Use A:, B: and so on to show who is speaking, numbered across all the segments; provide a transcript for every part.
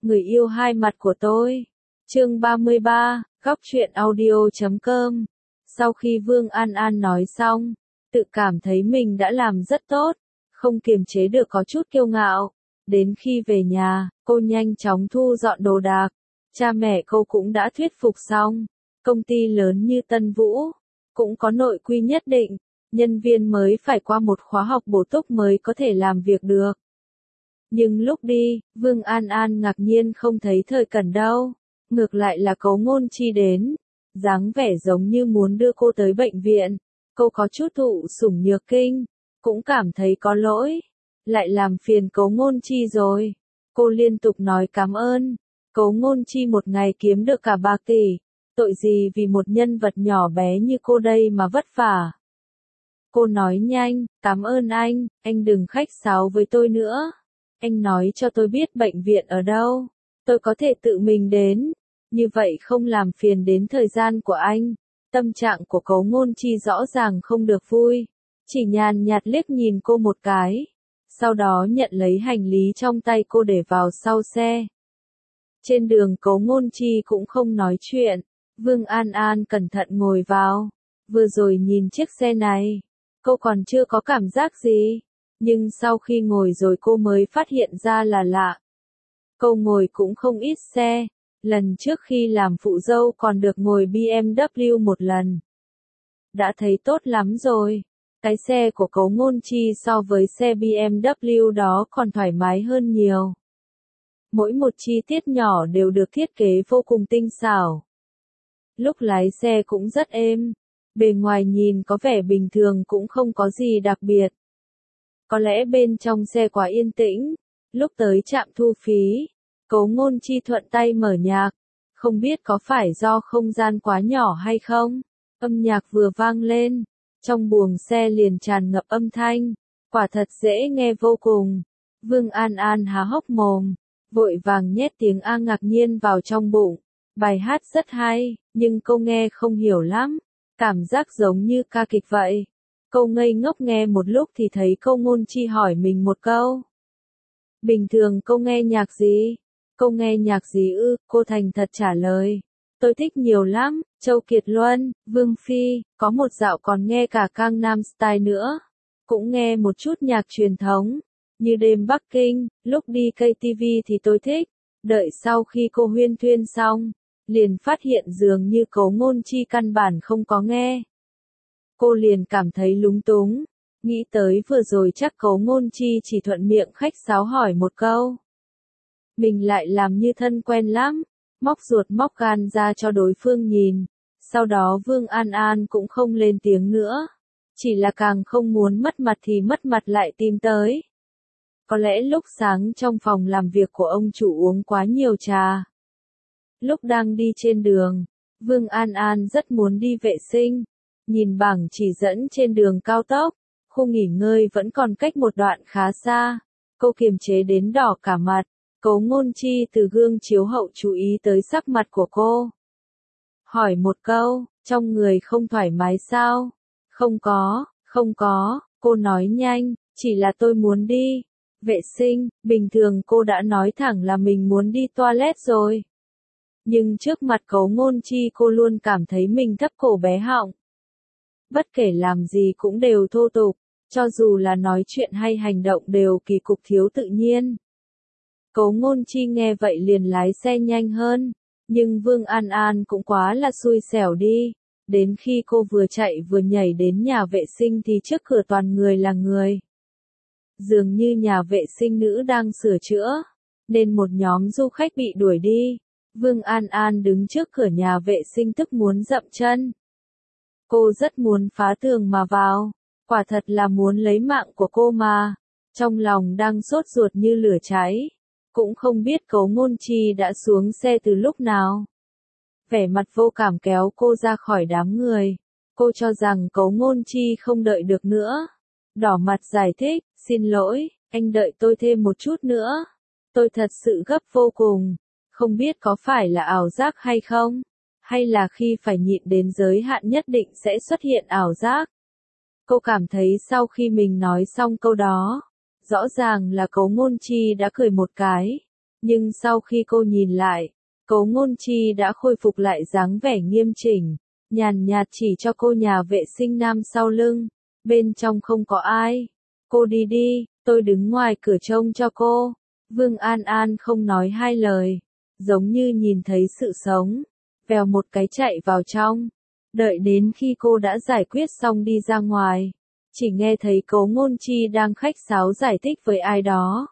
A: người yêu hai mặt của tôi. Chương 33, góc truyện audio.com. Sau khi Vương An An nói xong, tự cảm thấy mình đã làm rất tốt, không kiềm chế được có chút kiêu ngạo. Đến khi về nhà, cô nhanh chóng thu dọn đồ đạc. Cha mẹ cô cũng đã thuyết phục xong. Công ty lớn như Tân Vũ, cũng có nội quy nhất định, nhân viên mới phải qua một khóa học bổ túc mới có thể làm việc được. Nhưng lúc đi, Vương An An ngạc nhiên không thấy Thời Cẩn đâu, ngược lại là Cố Ngôn Chi đến, dáng vẻ giống như muốn đưa cô tới bệnh viện. Cô có chút thụ sủng nhược kinh, cũng cảm thấy có lỗi, lại làm phiền Cố Ngôn Chi rồi. Cô liên tục nói cảm ơn. Cố Ngôn Chi một ngày kiếm được cả bạc tỷ, tội gì vì một nhân vật nhỏ bé như cô đây mà vất vả. Cô nói nhanh, cảm ơn anh đừng khách sáo với tôi nữa. Anh nói cho tôi biết bệnh viện ở đâu, tôi có thể tự mình đến, như vậy không làm phiền đến thời gian của anh. Tâm trạng của Cố Ngôn Chi rõ ràng không được vui, chỉ nhàn nhạt liếc nhìn cô một cái, sau đó nhận lấy hành lý trong tay cô để vào sau xe. Trên đường Cố Ngôn Chi cũng không nói chuyện, Vương An An cẩn thận ngồi vào, vừa rồi nhìn chiếc xe này, cô còn chưa có cảm giác gì, nhưng sau khi ngồi rồi cô mới phát hiện ra là lạ. Cô ngồi cũng không ít xe, lần trước khi làm phụ dâu còn được ngồi BMW một lần. Đã thấy tốt lắm rồi, cái xe của Cố Ngôn Chi so với xe BMW đó còn thoải mái hơn nhiều. Mỗi một chi tiết nhỏ đều được thiết kế vô cùng tinh xảo. Lúc lái xe cũng rất êm, bề ngoài nhìn có vẻ bình thường cũng không có gì đặc biệt. Có lẽ bên trong xe quá yên tĩnh, lúc tới trạm thu phí, Cố Ngôn Chi thuận tay mở nhạc, không biết có phải do không gian quá nhỏ hay không, âm nhạc vừa vang lên, trong buồng xe liền tràn ngập âm thanh, quả thật dễ nghe vô cùng. Vương An An há hốc mồm, vội vàng nhét tiếng A ngạc nhiên vào trong bụng. Bài hát rất hay, nhưng cô nghe không hiểu lắm, cảm giác giống như ca kịch vậy. Cô ngây ngốc nghe một lúc thì thấy Cố Ngôn Chi hỏi mình một câu. Bình thường cô nghe nhạc gì? Cô nghe nhạc gì ư? Cô thành thật trả lời. Tôi thích nhiều lắm, Châu Kiệt Luân, Vương Phi, có một dạo còn nghe cả Gangnam Style nữa. Cũng nghe một chút nhạc truyền thống, như đêm Bắc Kinh, lúc đi KTV thì tôi thích. Đợi sau khi cô huyên thuyên xong, liền phát hiện dường như Cố Ngôn Chi căn bản không có nghe. Cô liền cảm thấy lúng túng, nghĩ tới vừa rồi chắc Cố Ngôn Chi chỉ thuận miệng khách sáo hỏi một câu. Mình lại làm như thân quen lắm, móc ruột móc gan ra cho đối phương nhìn. Sau đó Vương An An cũng không lên tiếng nữa, chỉ là càng không muốn mất mặt thì mất mặt lại tìm tới. Có lẽ lúc sáng trong phòng làm việc của ông chủ uống quá nhiều trà. Lúc đang đi trên đường, Vương An An rất muốn đi vệ sinh. Nhìn bảng chỉ dẫn trên đường cao tốc, khu nghỉ ngơi vẫn còn cách một đoạn khá xa. Cô kiềm chế đến đỏ cả mặt. Cố Ngôn Chi từ gương chiếu hậu chú ý tới sắc mặt của cô. Hỏi một câu, trong người không thoải mái sao? Không có, cô nói nhanh, chỉ là tôi muốn đi vệ sinh. Bình thường cô đã nói thẳng là mình muốn đi toilet rồi. Nhưng trước mặt Cố Ngôn Chi cô luôn cảm thấy mình thấp cổ bé họng. Bất kể làm gì cũng đều thô tục, cho dù là nói chuyện hay hành động đều kỳ cục thiếu tự nhiên. Cố Ngôn Chi nghe vậy liền lái xe nhanh hơn, nhưng Vương An An cũng quá là xui xẻo đi. Đến khi cô vừa chạy vừa nhảy đến nhà vệ sinh thì trước cửa toàn người là người. Dường như nhà vệ sinh nữ đang sửa chữa, nên một nhóm du khách bị đuổi đi. Vương An An đứng trước cửa nhà vệ sinh tức muốn dậm chân. Cô rất muốn phá tường mà vào, quả thật là muốn lấy mạng của cô mà. Trong lòng đang sốt ruột như lửa cháy, cũng không biết Cố Ngôn Chi đã xuống xe từ lúc nào. Vẻ mặt vô cảm kéo cô ra khỏi đám người. Cô cho rằng Cố Ngôn Chi không đợi được nữa. Đỏ mặt giải thích, xin lỗi, anh đợi tôi thêm một chút nữa. Tôi thật sự gấp vô cùng, không biết có phải là ảo giác hay không, hay là khi phải nhịn đến giới hạn nhất định sẽ xuất hiện ảo giác. Cô cảm thấy sau khi mình nói xong câu đó, rõ ràng là Cố Ngôn Chi đã cười một cái, Nhưng sau khi cô nhìn lại, Cố Ngôn Chi đã khôi phục lại dáng vẻ nghiêm chỉnh, nhàn nhạt chỉ cho cô nhà vệ sinh nam sau lưng, bên trong không có ai. Cô đi đi, tôi đứng ngoài cửa trông cho cô. Vương An An không nói hai lời, giống như nhìn thấy sự sống, vèo một cái chạy vào trong. Đợi đến khi cô đã giải quyết xong đi ra ngoài, chỉ nghe thấy Cố Ngôn Chi đang khách sáo giải thích với ai đó.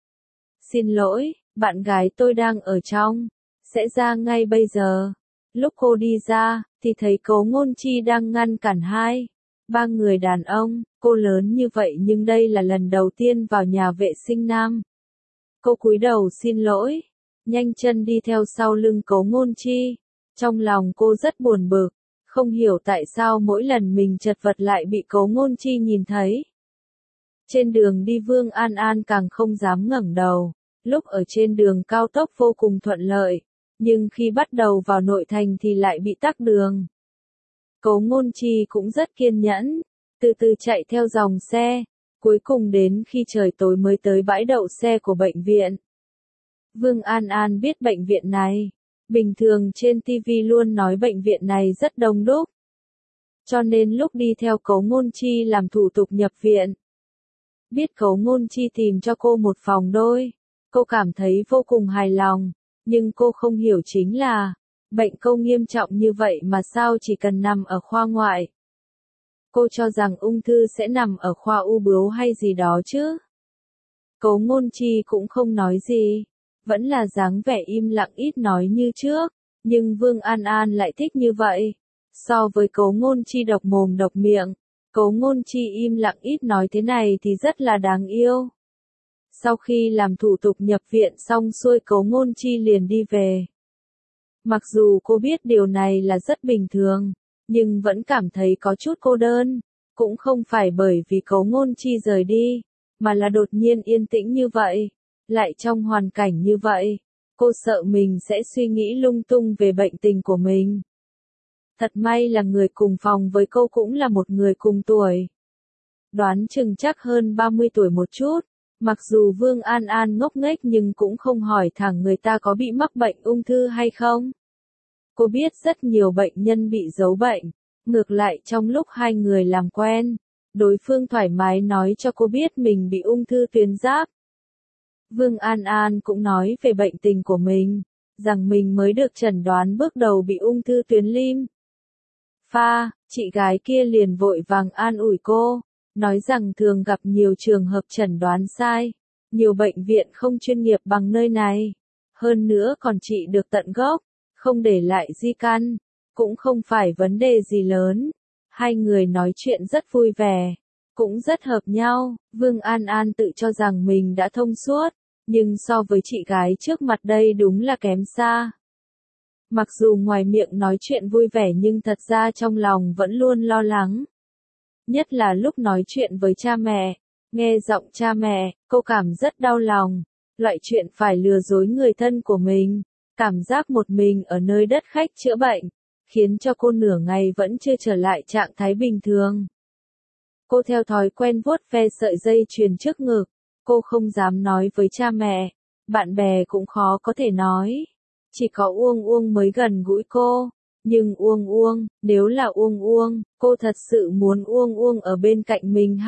A: Xin lỗi, bạn gái tôi đang ở trong, sẽ ra ngay bây giờ. Lúc cô đi ra, thì thấy Cố Ngôn Chi đang ngăn cản ba người đàn ông. Cô lớn như vậy nhưng đây là lần đầu tiên vào nhà vệ sinh nam. Cô cúi đầu xin lỗi, nhanh chân đi theo sau lưng Cố Ngôn Chi. Trong lòng cô rất buồn bực, không hiểu tại sao mỗi lần mình chật vật lại bị Cố Ngôn Chi nhìn thấy. Trên đường đi Vương An An càng không dám ngẩng đầu, lúc ở trên đường cao tốc vô cùng thuận lợi, nhưng khi bắt đầu vào nội thành thì lại bị tắc đường. Cố Ngôn Chi cũng rất kiên nhẫn, từ từ chạy theo dòng xe, cuối cùng đến khi trời tối mới tới bãi đậu xe của bệnh viện. Vương An An biết bệnh viện này, bình thường trên TV luôn nói bệnh viện này rất đông đúc. Cho nên lúc đi theo Cố Ngôn Chi làm thủ tục nhập viện, biết Cố Ngôn Chi tìm cho cô một phòng đôi, cô cảm thấy vô cùng hài lòng, nhưng cô không hiểu chính là, bệnh cô nghiêm trọng như vậy mà sao chỉ cần nằm ở khoa ngoại. Cô cho rằng ung thư sẽ nằm ở khoa u bướu hay gì đó chứ. Cố Ngôn Chi cũng không nói gì, vẫn là dáng vẻ im lặng ít nói như trước, nhưng Vương An An lại thích như vậy. So với Cố Ngôn Chi độc mồm độc miệng, Cố Ngôn Chi im lặng ít nói thế này thì rất là đáng yêu. Sau khi làm thủ tục nhập viện xong xuôi Cố Ngôn Chi liền đi về. Mặc dù cô biết điều này là rất bình thường, nhưng vẫn cảm thấy có chút cô đơn, cũng không phải bởi vì Cố Ngôn Chi rời đi, mà là đột nhiên yên tĩnh như vậy, lại trong hoàn cảnh như vậy, cô sợ mình sẽ suy nghĩ lung tung về bệnh tình của mình. Thật may là người cùng phòng với cô cũng là một người cùng tuổi. Đoán chừng chắc hơn 30 tuổi một chút, mặc dù Vương An An ngốc nghếch nhưng cũng không hỏi thẳng người ta có bị mắc bệnh ung thư hay không. Cô biết rất nhiều bệnh nhân bị giấu bệnh, ngược lại trong lúc hai người làm quen, đối phương thoải mái nói cho cô biết mình bị ung thư tuyến giáp. Vương An An cũng nói về bệnh tình của mình, rằng mình mới được chẩn đoán bước đầu bị ung thư tuyến lim. Chị gái kia liền vội vàng an ủi cô, nói rằng thường gặp nhiều trường hợp chẩn đoán sai, nhiều bệnh viện không chuyên nghiệp bằng nơi này, hơn nữa còn trị được tận gốc, không để lại di căn, cũng không phải vấn đề gì lớn. Hai người nói chuyện rất vui vẻ, cũng rất hợp nhau. Vương An An tự cho rằng mình đã thông suốt, nhưng so với chị gái trước mặt đây đúng là kém xa. Mặc dù ngoài miệng nói chuyện vui vẻ nhưng thật ra trong lòng vẫn luôn lo lắng. Nhất là lúc nói chuyện với cha mẹ, nghe giọng cha mẹ, cô cảm rất đau lòng. Loại chuyện phải lừa dối người thân của mình, cảm giác một mình ở nơi đất khách chữa bệnh, khiến cho cô nửa ngày vẫn chưa trở lại trạng thái bình thường. Cô theo thói quen vuốt ve sợi dây chuyền trước ngực, cô không dám nói với cha mẹ, bạn bè cũng khó có thể nói. Chỉ có Uông Uông mới gần gũi cô, nhưng Uông Uông, nếu là Uông Uông, cô thật sự muốn Uông Uông ở bên cạnh mình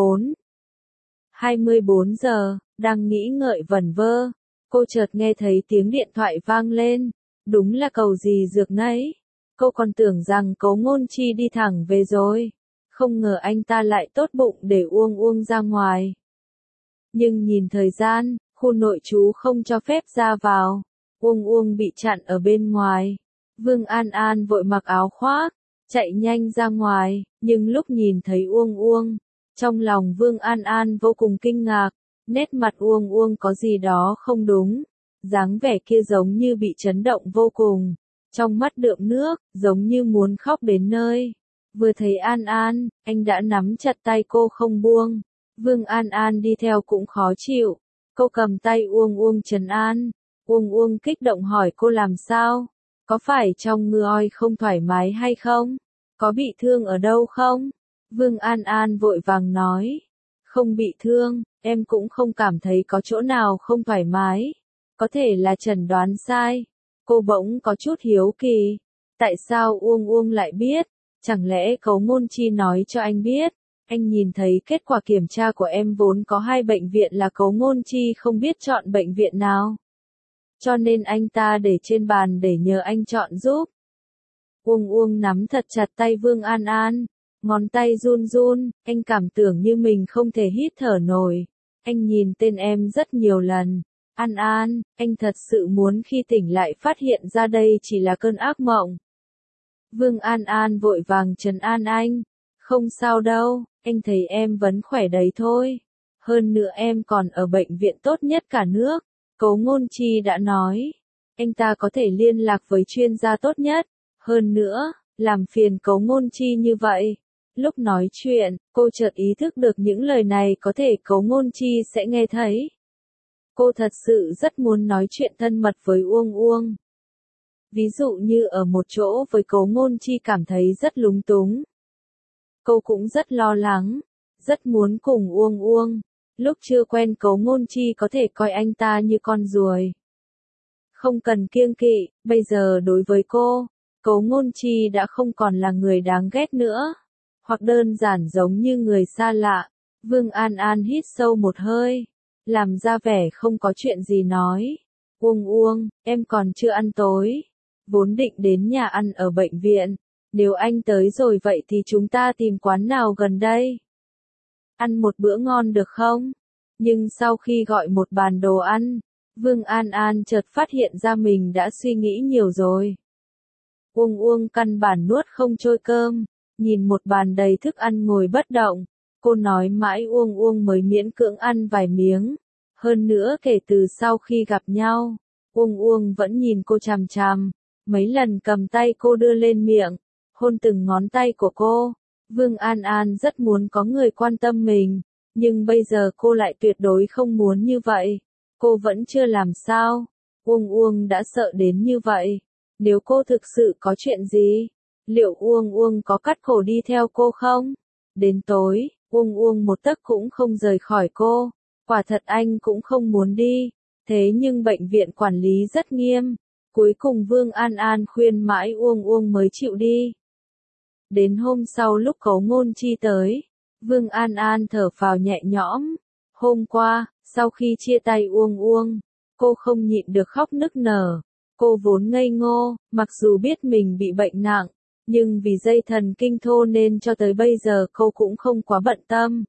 A: 24 giờ, đang nghĩ ngợi vẩn vơ, cô chợt nghe thấy tiếng điện thoại vang lên, đúng là Cầu gì dược nấy. Cô còn tưởng rằng Cố Ngôn Chi đi thẳng về rồi, không ngờ anh ta lại tốt bụng để Uông Uông ra ngoài. Nhưng nhìn thời gian, khu nội trú không cho phép ra vào. Uông Uông bị chặn ở bên ngoài. Vương An An vội mặc áo khoác, chạy nhanh ra ngoài, nhưng lúc nhìn thấy Uông Uông, trong lòng Vương An An vô cùng kinh ngạc, nét mặt Uông Uông có gì đó không đúng, dáng vẻ kia giống như bị chấn động vô cùng, trong mắt đượm nước, giống như muốn khóc đến nơi. Vừa thấy An An, anh đã nắm chặt tay cô không buông. Vương An An đi theo cũng khó chịu, cô cầm tay Uông Uông trấn an. Uông Uông kích động hỏi cô làm sao? Có phải trong người oi không thoải mái hay không? Có bị thương ở đâu không? Vương An An vội vàng nói. Không bị thương, em cũng không cảm thấy có chỗ nào không thoải mái. Có thể là chẩn đoán sai. Cô bỗng có chút hiếu kỳ. Tại sao Uông Uông lại biết? Chẳng lẽ Cấu Ngôn Chi nói cho anh biết? Anh nhìn thấy kết quả kiểm tra của em vốn có 2 bệnh viện là Cấu Ngôn Chi không biết chọn bệnh viện nào. Cho nên anh ta để trên bàn để nhờ anh chọn giúp. Uông Uông nắm thật chặt tay Vương An An. Ngón tay run run, anh cảm tưởng như mình không thể hít thở nổi. Anh nhìn tên em rất nhiều lần. An An, anh thật sự muốn khi tỉnh lại phát hiện ra đây chỉ là cơn ác mộng. Vương An An vội vàng trấn an anh. Không sao đâu, anh thấy em vẫn khỏe đấy thôi. Hơn nữa em còn ở bệnh viện tốt nhất cả nước. Cấu Ngôn Chi đã nói. Anh ta có thể liên lạc với chuyên gia tốt nhất. Hơn nữa, làm phiền Cấu Ngôn Chi như vậy. Lúc nói chuyện, cô chợt ý thức được những lời này có thể Cấu Ngôn Chi sẽ nghe thấy. Cô thật sự rất muốn nói chuyện thân mật với Uông Uông. Ví dụ như ở một chỗ với Cấu Ngôn Chi cảm thấy rất lúng túng. Cô cũng rất lo lắng, rất muốn cùng Uông Uông. Lúc chưa quen Cấu Ngôn Chi có thể coi anh ta như con ruồi. Không cần kiêng kỵ, bây giờ đối với cô, Cấu Ngôn Chi đã không còn là người đáng ghét nữa. Hoặc đơn giản giống như người xa lạ. Vương An An hít sâu một hơi. Làm ra vẻ không có chuyện gì nói. Uông Uông, em còn chưa ăn tối. Vốn định đến nhà ăn ở bệnh viện. Nếu anh tới rồi vậy thì chúng ta tìm quán nào gần đây. Ăn một bữa ngon được không? Nhưng sau khi gọi một bàn đồ ăn, Vương An An chợt phát hiện ra mình đã suy nghĩ nhiều rồi. Uông Uông căn bản nuốt không trôi cơm. Nhìn một bàn đầy thức ăn ngồi bất động. Cô nói mãi Uông Uông mới miễn cưỡng ăn vài miếng. Hơn nữa kể từ sau khi gặp nhau, Uông Uông vẫn nhìn cô chằm chằm. Mấy lần cầm tay cô đưa lên miệng, hôn từng ngón tay của cô. Vương An An rất muốn có người quan tâm mình, nhưng bây giờ cô lại tuyệt đối không muốn như vậy. Cô vẫn chưa làm sao. Uông Uông đã sợ đến như vậy. Nếu cô thực sự có chuyện gì, liệu Uông Uông có cắt cổ đi theo cô không? Đến tối, Uông Uông một tấc cũng không rời khỏi cô. Quả thật anh cũng không muốn đi. Thế nhưng bệnh viện quản lý rất nghiêm. Cuối cùng Vương An An khuyên mãi Uông Uông mới chịu đi. Đến hôm sau lúc Cấu Ngôn Chi tới, Vương An An thở phào nhẹ nhõm. Hôm qua, sau khi chia tay Uông Uông, cô không nhịn được khóc nức nở. Cô vốn ngây ngô, mặc dù biết mình bị bệnh nặng, nhưng vì dây thần kinh thô nên cho tới bây giờ cô cũng không quá bận tâm.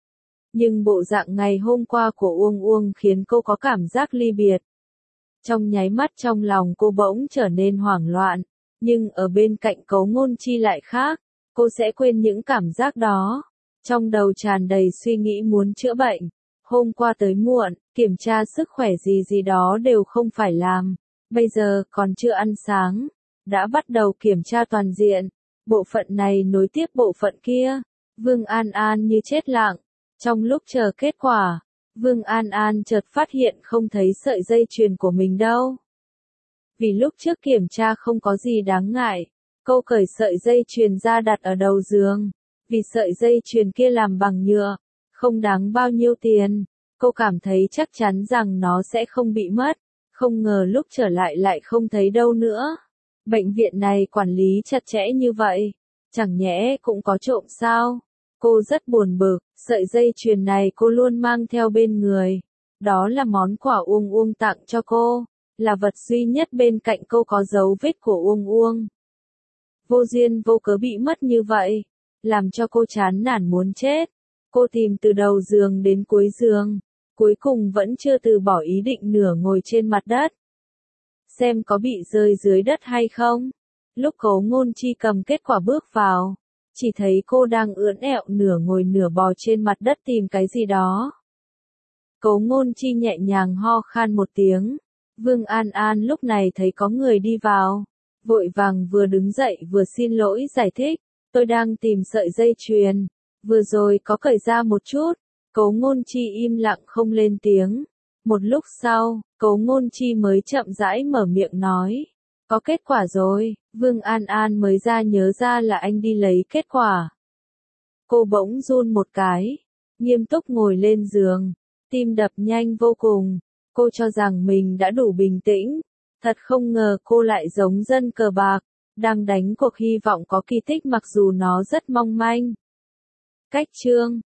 A: Nhưng bộ dạng ngày hôm qua của Uông Uông khiến cô có cảm giác ly biệt. Trong nháy mắt trong lòng cô bỗng trở nên hoảng loạn, nhưng ở bên cạnh Cấu Ngôn Chi lại khác, cô sẽ quên những cảm giác đó. Trong đầu tràn đầy suy nghĩ muốn chữa bệnh. Hôm qua tới muộn, kiểm tra sức khỏe gì gì đó đều không phải làm. Bây giờ còn chưa ăn sáng, đã bắt đầu kiểm tra toàn diện. Bộ phận này nối tiếp bộ phận kia. Vương An An như chết lặng. Trong lúc chờ kết quả, Vương An An chợt phát hiện không thấy sợi dây chuyền của mình đâu. Vì lúc trước kiểm tra không có gì đáng ngại, cô cởi sợi dây chuyền ra đặt ở đầu giường. Vì sợi dây chuyền kia làm bằng nhựa, không đáng bao nhiêu tiền. Cô cảm thấy chắc chắn rằng nó sẽ không bị mất. Không ngờ lúc trở lại lại không thấy đâu nữa. Bệnh viện này quản lý chặt chẽ như vậy. Chẳng nhẽ cũng có trộm sao? Cô rất buồn bực, sợi dây chuyền này cô luôn mang theo bên người. Đó là món quà Uông Uông tặng cho cô, là vật duy nhất bên cạnh cô có dấu vết của Uông Uông. Vô duyên vô cớ bị mất như vậy, làm cho cô chán nản muốn chết. Cô tìm từ đầu giường đến cuối giường, cuối cùng vẫn chưa từ bỏ ý định nửa ngồi trên mặt đất. Xem có bị rơi dưới đất hay không. Lúc Cấu Ngôn Chi cầm kết quả bước vào, chỉ thấy cô đang ưỡn ẹo nửa ngồi nửa bò trên mặt đất tìm cái gì đó. Cấu Ngôn Chi nhẹ nhàng ho khan một tiếng. Vương An An lúc này thấy có người đi vào, vội vàng vừa đứng dậy vừa xin lỗi giải thích. Tôi đang tìm sợi dây chuyền, vừa rồi có cởi ra một chút. Cấu Ngôn Chi im lặng không lên tiếng. Một lúc sau, Cấu Ngôn Chi mới chậm rãi mở miệng nói. Có kết quả rồi. Vương An An mới nhớ ra là anh đi lấy kết quả. Cô bỗng run một cái, nghiêm túc ngồi lên giường, tim đập nhanh vô cùng. Cô cho rằng mình đã đủ bình tĩnh. Thật không ngờ cô lại giống dân cờ bạc, đang đánh cuộc hy vọng có kỳ tích mặc dù nó rất mong manh. Cách chương